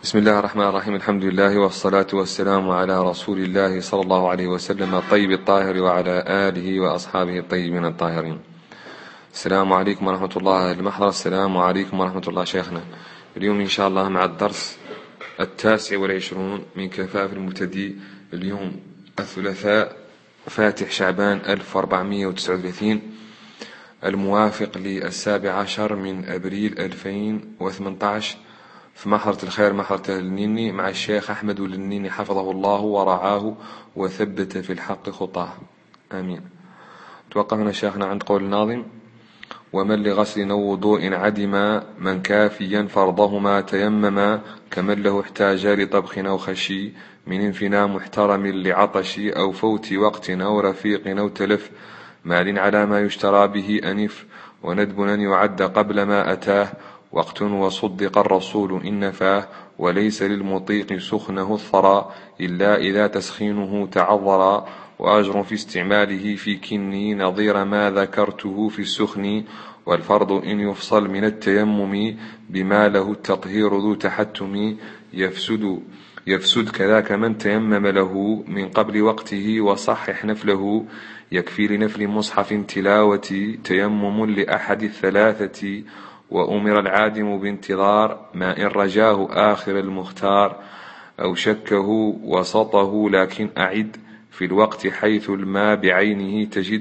بسم الله الرحمن الرحيم. الحمد لله والصلاة والسلام على رسول الله صلى الله عليه وسلم الطيب الطاهر وعلى آله وأصحابه الطيبين الطاهرين. السلام عليكم ورحمة الله المحضر. السلام عليكم ورحمة الله شيخنا. اليوم إن شاء الله مع الدرس 29 من كفاف المبتدئ. اليوم الثلاثاء فاتح شعبان 1439 الموافق ل17 من أبريل 2018 في محضرة الخير محضرة النيني مع الشيخ أحمد النيني حفظه الله ورعاه وثبت في الحق خطاه، آمين. توقفنا شيخنا عند قول الناظم: ومن لغسل أو وضوء عدما من كافيا فرضهما تيمما كمن له احتاج لطبخ أو خشي من انفناء محترم لعطش أو فوت وقت أو رفيق أو تلف مال على ما يشترى به أنف وندب أن يعد قبل ما أتاه وقت وصدق الرسول إن نفاه وليس للمطيق سخنه الثرى إلا إذا تسخينه تعذرا وأجر في استعماله في كني نظير ما ذكرته في السخن والفرض إن يفصل من التيمم بما له التطهير ذو تحتم يفسد كذاك من تيمم له من قبل وقته وصحح نفله يكفي لنفل مصحف تلاوة تيمم لأحد الثلاثة وأمر العادم بانتظار ما إن رجاه آخر المختار أو شكه وسطه لكن أعد في الوقت حيث الماء بعينه تجد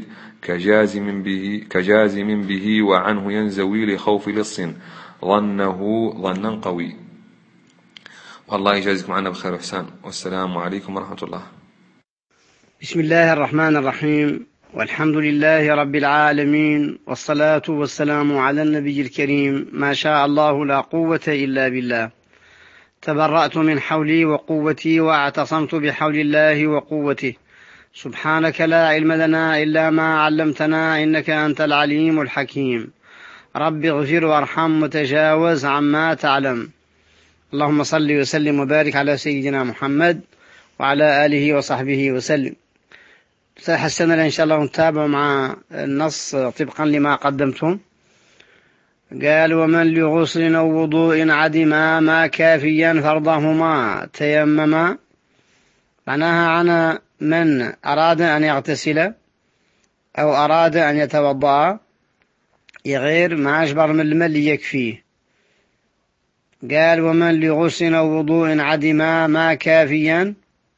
كجازم به وعنه ينزوي لخوف لص ظنه ظنا قوي. والله يجازيكم عنا بخير وإحسان، والسلام عليكم ورحمة الله. بسم الله الرحمن الرحيم، والحمد لله رب العالمين، والصلاة والسلام على النبي الكريم. ما شاء الله لا قوة إلا بالله. تبرأت من حولي وقوتي واعتصمت بحول الله وقوته. سبحانك لا علم لنا إلا ما علمتنا إنك أنت العليم الحكيم. رب اغفر وارحم وتجاوز عما تعلم. اللهم صل وسلم وبارك على سيدنا محمد وعلى آله وصحبه وسلم. حسنا إن شاء الله نتابع مع النص طبقا لما قدمتم. قال: ومن لغسل أو وضوء عدما ما كافيا فرضهما تيمما. معناها عن من أراد أن يغتسل أو أراد أن يتوضأ غير ما أجبر من الماء يكفيه. قال: ومن لغسل أو وضوء عدما ما كافيا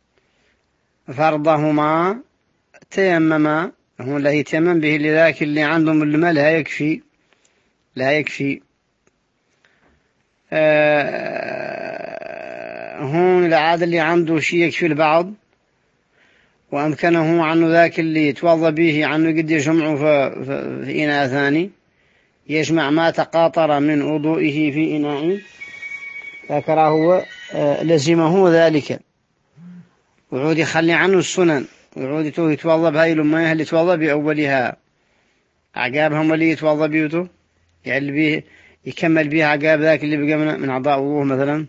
فرضهما تيمما. هو اللي يتيمم به لذاك اللي عندهم الماء لا يكفي. هون العادة اللي عنده شيء يكفي البعض وأمكنه عنه ذاك اللي يتوضى به عنه قد يجمعه في إناء ثاني، يجمع ما تقاطر من وضوئه في إناء ذكره هو لزمه ذلك، وعود يخلي عنه السنن، وعود يتوضى بهاي المياه اللي يتوضى بأولها، عقابهم اللي يتوضى بيوته يعني به يكمل بها عقاب ذاك اللي بقى من أعضاء وضوءه مثلا.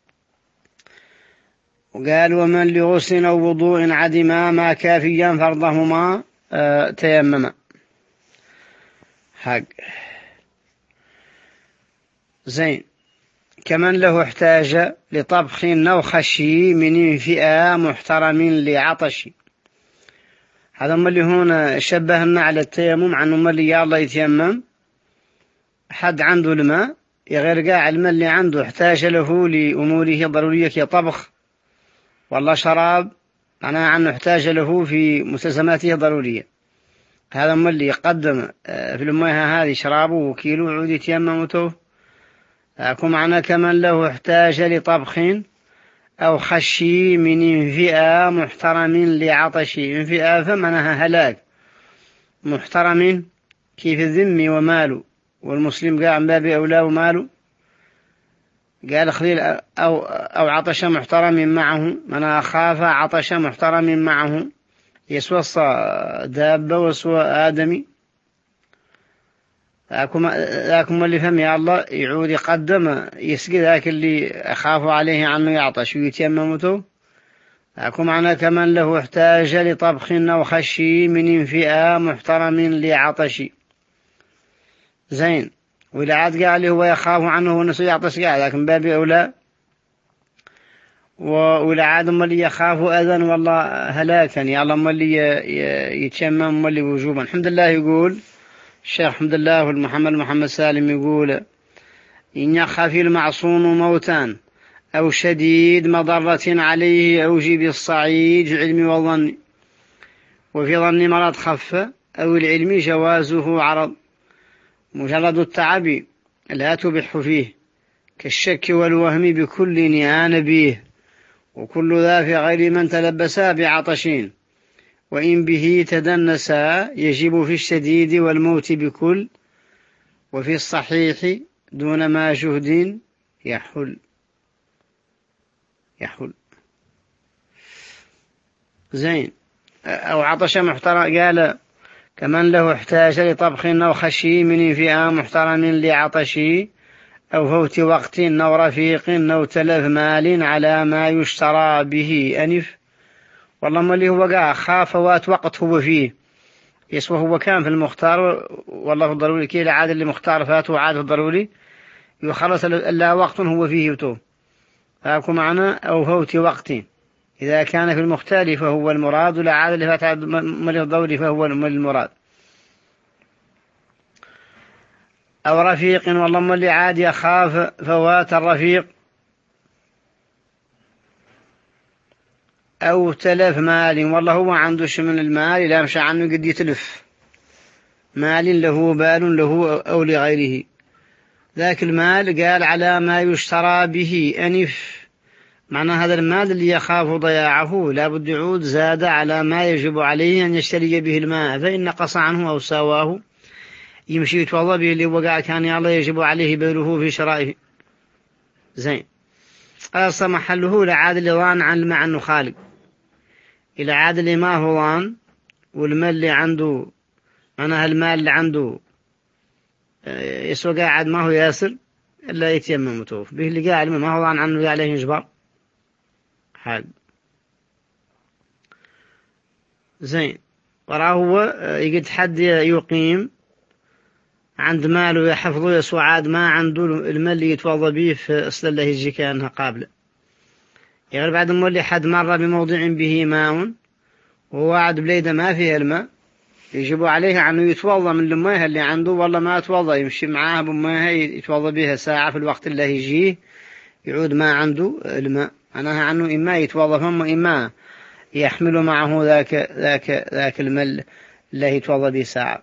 وقال: ومن لغسل أو وضوء عدما ما كافيا فرضهما تيمما. حق زين. كمن له احتاج لطبخ أو خشي من انفئة محترم لعطش. هذا هم اللي هنا شبهنا على التيمم عنهم اللي يا الله يتيمم حد عنده الماء غير قاع الماء اللي عنده احتاج له لأموره ضرورية كطبخ والله شراب، معناها عنه احتاج له في مستلزماته ضرورية. هذا هم اللي يقدم في المياه هذه شرابه وكيلو عود يتيممته. أكون معنا كمن له احتاج لطبخ أو خشي من انفئة محترم لعطش. انفئة فمنها هلاك، محترم كيف الذم وماله، والمسلم قاع من باب أولى وماله. قال خليل أو عطش محترم معه، من أخاف عطش محترم معه، يسوى دابة وسوى آدمي. ذاكم اللي فهم يا الله يعود يقدم يسقي ذاك اللي أخاف عليه عنه يعطش ويتيممته. ذاكم معنا كمن له احتاج لطبخ أو خشي من انفئة محترم لعطش. زين. وإذا عاد قال هو يخاف عنه ونسو يعطش قاعد، لكن باب أولى ولا عاد اللي يخاف أذى والله هلاكا يا الله اللي يتشمم اللي وجوبا. الحمد لله يقول الشيخ حمد الله محمد سالم يقول إن يخاف المعصوم موتان أو شديد مضرة عليه أو جيب الصعيد علم وظن، وفي ظن مرض خف أو العلم جوازه عرض، مجرد التعب لا تبح فيه كالشك والوهم بكل نعان بيه، وكل ذا في غير من تلبسا بعطشين، وإن به تدنسا يجب في الشديد والموت بكل، وفي الصحيح دون ما جهد يحل زين. أو عطش محترم قال كمن له احتاج لطبخ أو خشي من فئام محترم لعطشي، أو فوت وقت أو رفيق أو تلف مال على ما يشترى به أنف. والله ما اللي هو قاع خاف فوات وقت هو فيه يسوى هو كان في المختار، والله الضروري كي العادة اللي مختار فاته عادة الضروري يخلص إلا وقت هو فيه يتوه. فأكو معنا أو فوت وقت إذا كان في المختار فهو المراد، ولا عادة اللي فات ملي الضروري فهو المراد. أو رفيق والله ما اللي عاد يخاف فوات الرفيق، أو تلف مال والله هو عندش من المال لا مشى عنه قد يتلف مال له بال له أو لغيره، ذاك المال قال على ما يشترى به أنف، معنى هذا المال اللي يخاف ضياعه لا بد يعود زاد على ما يجب عليه أن يشتري به الماء، فإن نقص عنه أو سواه يمشي يتوضى به اللي وقع كان الله يجب عليه بيله في شرائه. زين. أصلا محله لعاد اللي ظان عن الماء عنه خالق، إلى عاد اللي ما هو ظان والمال اللي عنده معناها المال اللي عنده يسوى قاعد ما هو ياسر إلا يتيمم وتوف به، اللي قاعد ما هو ظان عنه عليه يجبر حال. زين. وراه هو يقد حد يقيم عند ماله يحفظه يسوى عاد ما عنده المال اللي يتوضى به في أصل الله يجي كأنها قابلة، يعني بعد مولي حد مرة بموضع به ماء ووعد بليدة ما فيها الماء يجب عليه أنه يتوضى من الماء اللي عنده، والله ما يتوضى يمشي معاه بماء يتوضى بها ساعة في الوقت اللي يجيه يعود ما عنده الماء، معناها عنه إما يتوضى فم إما يحمل معه ذاك الماء اللي يتوضى به ساعة.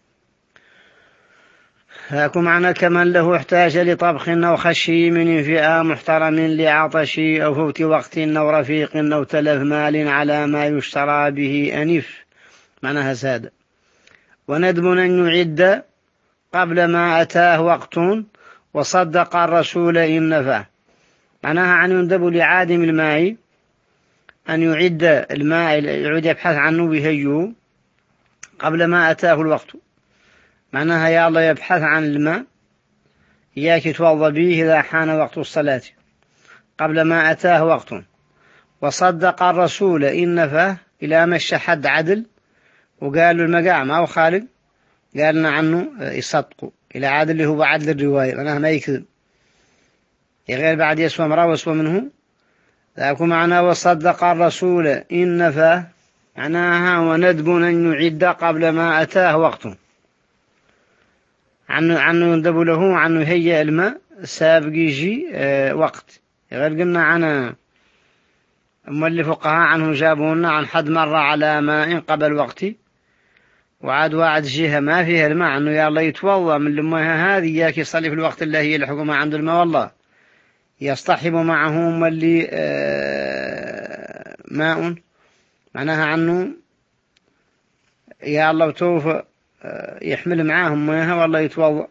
هاكو معنى كمن له احتاج لطبخ أو خشي من فئام محترم لعطشي، أو فوت وقت أو رفيق أو تلف مال على ما يشترى به أنف، معناها سادة. وندب أن يعد قبل ما أتاه وقت وصدق الرسول إن نفاه، معناها عن يندب لعادم الماء أن يعد الماء يعود يبحث عنه بهيه قبل ما أتاه الوقت، معناها يا الله يبحث عن الماء إياك يتوضى به إذا حان وقت الصلاة قبل ما أتاه وقت، وصدق الرسول إن نفاه إلى مشى حد عدل وقالوا المقاع ما هو خالق قالنا عنه يصدقوا إلى عادل اللي هو عدل الرواية معناها ما يكذب غير بعد يسوى مراه ويسوى منه. ذاك معنى وصدق الرسول إن نفاه معناها وندب أن يعد قبل ما أتاه وقت، عنه يندب له عنه يهيئ الماء سابق يجي وقت، غير قلنا عن اللي فقهاء عنه جابونا عن حد مرة على ماء قبل وقتي وعاد واعد جهة ما فيها الماء أنه يا الله يتوضى من الماء هذه إياك يصلي في الوقت اللي هي الحكومة عند الماء، والله يصطحب معهم اللي ماء معناها عنه يا الله توف يحمل معاهم ماء والله يتوضى،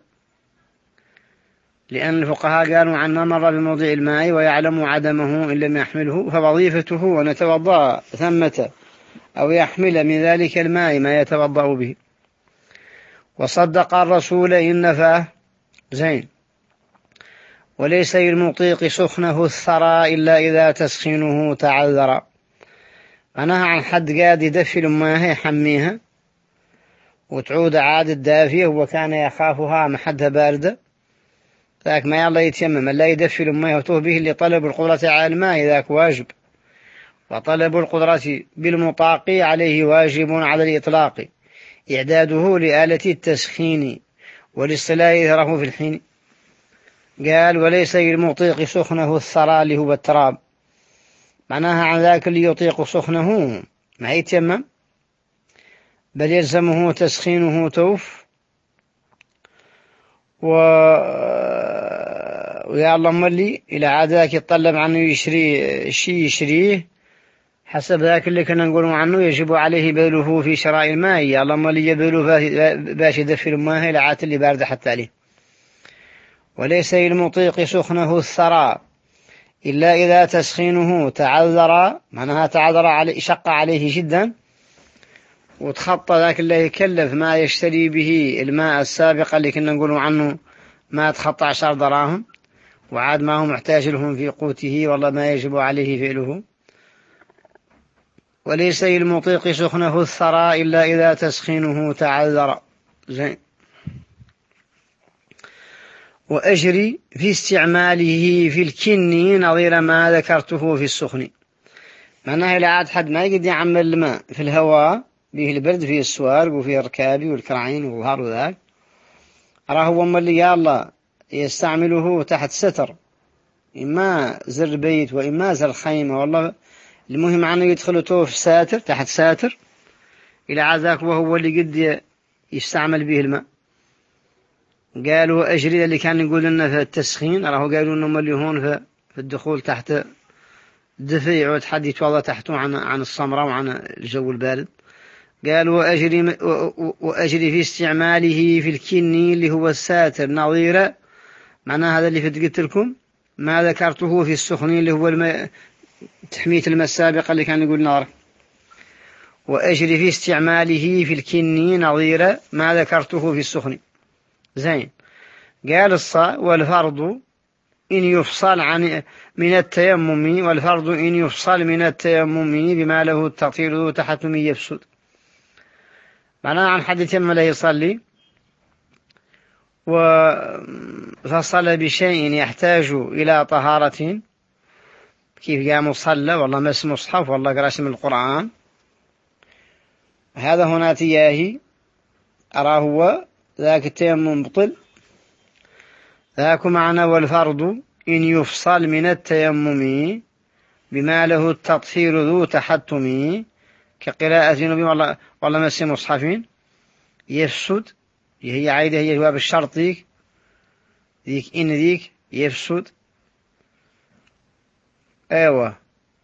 لأن الفقهاء قالوا عن مر بموضع الماء ويعلم عدمه إن لم يحمله فوظيفته أن يتوضأ ثمة أو يحمل من ذلك الماء ما يتوضأ به. وصدق الرسول إن نفاه. زين. وليس للمطيق سخنه الثرى إلا إذا تسخينه تعذر، معناها عن حد قاد يدفي الماء يحميها وتعود عاد الدافية وكان يخافها محدها باردة ذاك ما يلا يتيمم لا يدفي الماء وتوه به اللي طلب القدرة على الماء ذاك واجب، وطلب القدرة بالمطاق عليه واجب على الإطلاق، إعداده لآلة التسخين والاصطلاح إثره في الحين. قال وليس للمطيق سخنه الثرى اللي هو التراب، معناها عن ذاك اللي يطيق سخنه ما يتيمم، بل يلزمه تسخينه توف. ويا اللهم اللي إلى عاد ذاك يتطلب عنه يشري شيء يشريه حسب ذاك اللي كنا نقول عنه يجب عليه بذله في شراء الماء، يا اللهم اللي يبذله باش يدفي الماء إلى عاد اللي بارد حتى عليه. وليس للمطيق سخنه الثرى إلا إذا تسخينه تعذر، معناها تعذر عليه شق عليه جدا وتخطى ذاك اللي يكلف ما يشتري به الماء السابق اللي كنا نقول عنه ما تخطى 10 دراهم وعاد ما هو محتاج لهم في قوته والله ما يجب عليه فعله. وليس للمطيق سخنه الثرى إلا إذا تسخينه تعذر. زين. وأجري في استعماله في الكن نظير ما ذكرته في السخن، معناها إلى عاد حد ما يقدر يعمل الماء في الهواء به البرد فيه السوارق وفيه الركابي والكرعين والظهر وذاك، راه هو اللي يا الله يستعمله تحت ستر، إما زر بيت وإما زر خيمة، والله المهم عنه يدخله في ساتر تحت ساتر إلى عاد ذاك وهو اللي قد يستعمل به الماء. قالوا أجري اللي كان يقول لنا في التسخين، راهو قالوا إنهم اللي هون في الدخول تحت دفيع وتحد يتوضى تحته عن الصمرة وعن الجو البارد. قالوا وأجري في استعماله في الكني اللي هو الساتر نظير، معناه هذا اللي قلت لكم ما ذكرته في السخن اللي هو تحمية الماء السابقة اللي كان يقول نار. وأجري في استعماله في الكني نظير ما ذكرته في السخن. زين. قال الصاء والفرض إن يفصل من التيمم، والفرض إن يفصل من التيمم بما له التطهير ذو تحتم يفسد، معناه عن حد يتم لا يصلي وفصل بشيء يحتاج إلى طهارة، كيف قام صلى والله مس مصحف والله قرأ من القرآن، هذا هنا تياهي أراه هو ذاك التيمم بطل. ذاك معنى والفرض إن يفصل من التيمم بما له التطهير ذو تحتم، كقراءة نبي والله مس مصحفين يفسد، هي عايدة هي جواب الشرط ذيك إن ذيك يفسد. أيوة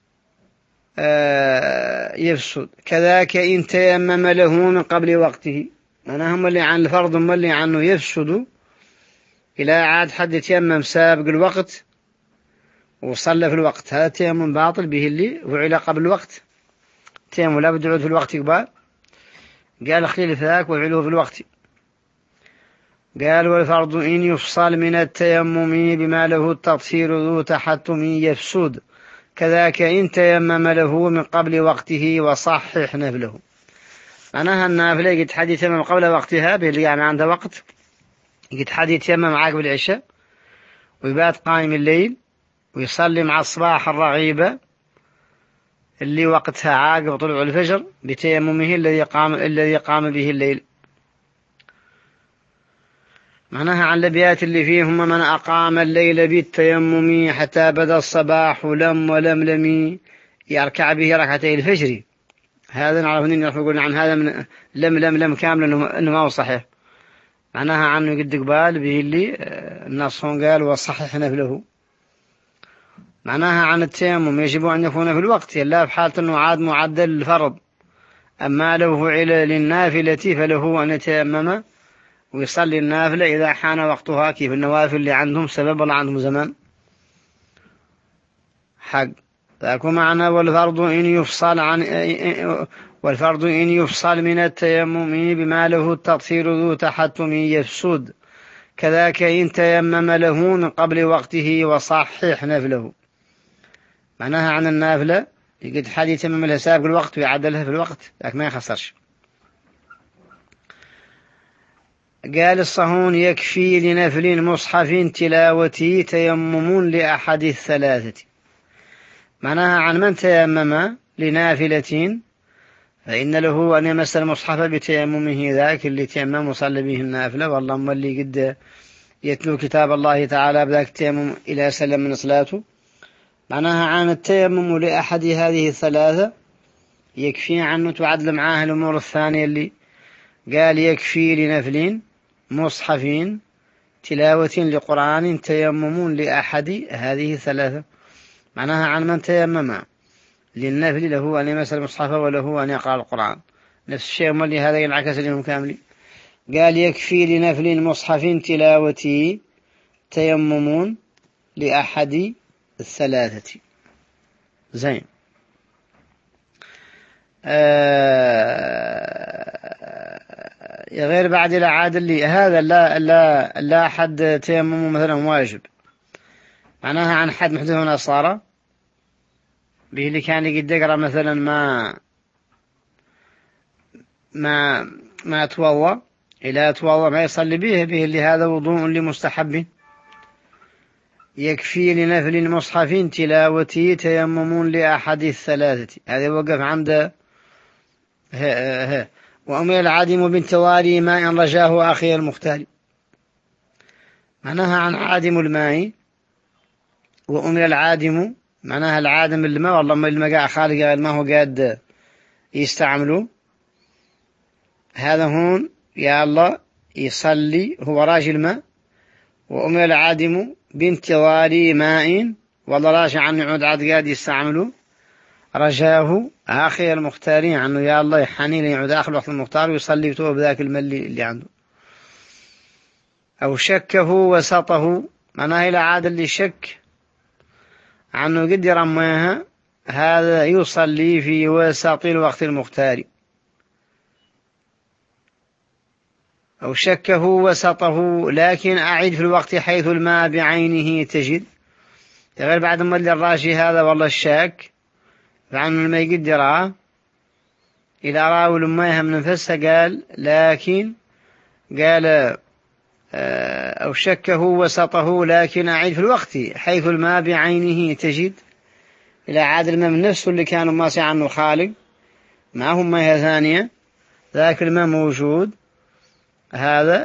يفسد. كذاك إن تيمم له من قبل وقته، أنا هم اللي عن الفرض هم اللي عنه يفسد إلى عاد حد يتيمم سابق الوقت وصلى في الوقت، هذا تيمم باطل به اللي فعل قبل الوقت، تيمم لا بد يعود في الوقت يقبال. قال خليل ذاك وفعله في الوقت. قال والفرض إن يفصل من التيمم بما له التطهير ذو تحتم يفسد، كذاك إن تيمم له من قبل وقته وصحح نفله، معناها النافلة قد حد يتيمم قبل وقتها به اللي يعني عنده وقت، قد حد يتيمم عقب العشاء ويبات قائم الليل ويصلي مع الصباح الرغيبة اللي وقتها عاقب طلوع الفجر بتيممه الذي قام به الليل، معناها عن الأبيات اللي فيهم من أقام الليل بالتيمم حتى بدا الصباح ولم يركع به ركعتي الفجر، هذا نعرف أننا نقول عن هذا من لم كامل أنه ما هو صحيح، معناها عنه قد قبال به اللي النص هون قال وصحح نفله، معناها عن التيمم يجب أن يكون في الوقت إلا في حالة أنه عاد معدل الفرض، أما لو فعل للنافلة فله أن يتيمم ويصلي النافلة إذا حان وقتها، كيف النوافل اللي عندهم سبب ولا عندهم زمان حق. ذاك معنى والفرض إن يفصل من التيمم بما له التطهير ذو تحتم يفسد، كذاك إن تيمم له من قبل وقته وصحح نفله، معناها عن النافلة يقد حد يتمم لها سابق الوقت ويعدلها في الوقت ذاك ما يخسرش. قال الصهون يكفي لنفل مصحف تلاوته تيمم لأحد الثلاثة. معناها عن من تيمم لنافلة فإن له أن يمس المصحف بتيممه ذاك اللي تيمم وصلى به النافلة، والله مولي قد يتلو كتاب الله تعالى بذاك التيمم إلى سلم من صلاته. معناها عن التيمم لأحد هذه الثلاثة يكفي عنه تعدل معاه الأمور الثانية اللي قال يكفي لنفل مصحف تلاوة لقرآن تيمم لأحد هذه الثلاثة. معناها عن من تيمم للنفل له أن يمس المصحف وله أن يقرأ القرآن. نفس الشيء مولي هذا ينعكس اليوم كامل. قال يكفي لنفل مصحف تلاوته تيمم لأحد الثلاثة. زين. غير بعد العادة اللي هذا لا حد تيمم مثلا واجب. معناها عن حد محدث نصارى به اللي كان يقد يقرأ مثلا ما توضى إلى توضى ما يصلي به اللي هذا وضوء لمستحب. يكفي لنفل المصحف تلاوته تيمم لأحد الثلاثة. هذا وقف عند وأمر العادم بانتظار ماء رجاه أخي المختار. معناها عن عادم الماء وأمر العادم، معناها العادم الماء والله ما الماء قاع خالق ما هو قاد يستعمله. هذا هون يا الله يصلي هو راجل ماء، وأمر العادم بانتظار ماء والله راجع عنه يعود عاد قاد يستعمله رجاه آخر المختارين عنه يا الله يحني يعود آخر وقت المختار ويصلي بتوه بذاك الملي اللي عنده. أو شكه وسطه، معناه إلى عاد اللي شك عنه قد يرميها هذا يصلي في وسط الوقت المختار. أو شكه وسطه لكن أعيد في الوقت حيث الماء بعينه تجد. غير بعد ما اللي الراشي هذا والله الشاك فعنه ما يقدر إذا رأوا لما من نفسه قال لكن قال أو شكه وسطه لكن أعيد في الوقت حيث الماء بعينه تجد. إلى عاد الماء من نفسه اللي كانوا ماسي عنه الخالق ما هم ماء ثانية ذاك الماء موجود، هذا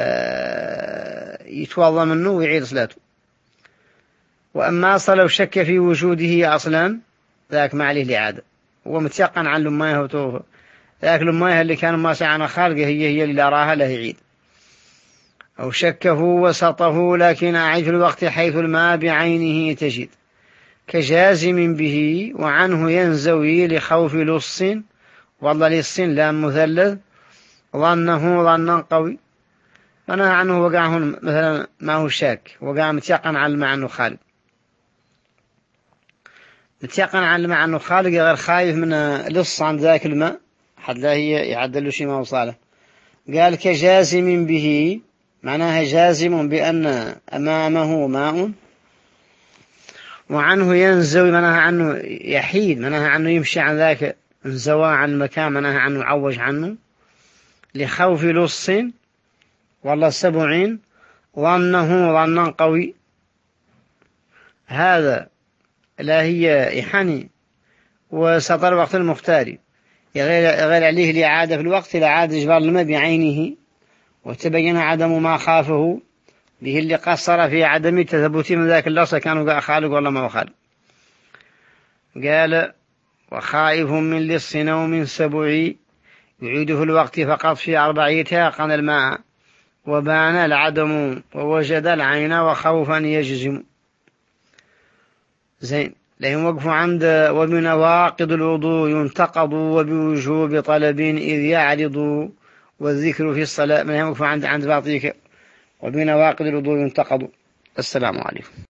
يتوضى منه ويعيد صلاته. وأما صلى وشك في وجوده أصلا ذاك ما عليه الإعادة، هو متيقن عن لمايه وتوفى ذاك لمايه اللي كان ماسي عنه خالقه هي اللي أراها له يعيد. أو شكه وسطه لكن أعيد في الوقت حيث الماء بعينه تجد كجازم به وعنه ينزوي لخوف لص، والله لص لام مثلث ظنه ظنا قوي. أنا عنه وقع هون مثلا ما هو شاك وقع متيقن على الماء عنه خالق، متيقن على الماء عنه خالق غير خايف من لص عند ذاك الماء حد لا هي يعدل شيء ما وصاله. قال كجازم به، معناها جازم بأن أمامه ماء، وعنه ينزوي معناها عنه يحيد، معناها عنه يمشي عن ذاك انزوى عن المكان، معناها عنه عوج عنه لخوف لص والله 70 ظنه ظنا قوي. هذا لا هي يحني وسطر وقت المختار غير عليه الإعادة في الوقت لعادة جبار الماء بعينه، وتبين عدم ما خافه به اللي قصر في عدم تثبت من ذاك اللص كانوا قاع خالق والله ما هو خالق. قال وخائف من لص نوم سبعي يعيد في الوقت فقط في 4 تيقن الماء وبان العدم ووجد العين وخوفا يجزم. زين. لهم وقف عند وبنواقض الوضوء ينتقض وبوجوب طلب إذ يعرض والذكر في الصلاة. من هم وقف عند باطيك وبنواقض الوضوء ينتقض. السلام عليكم.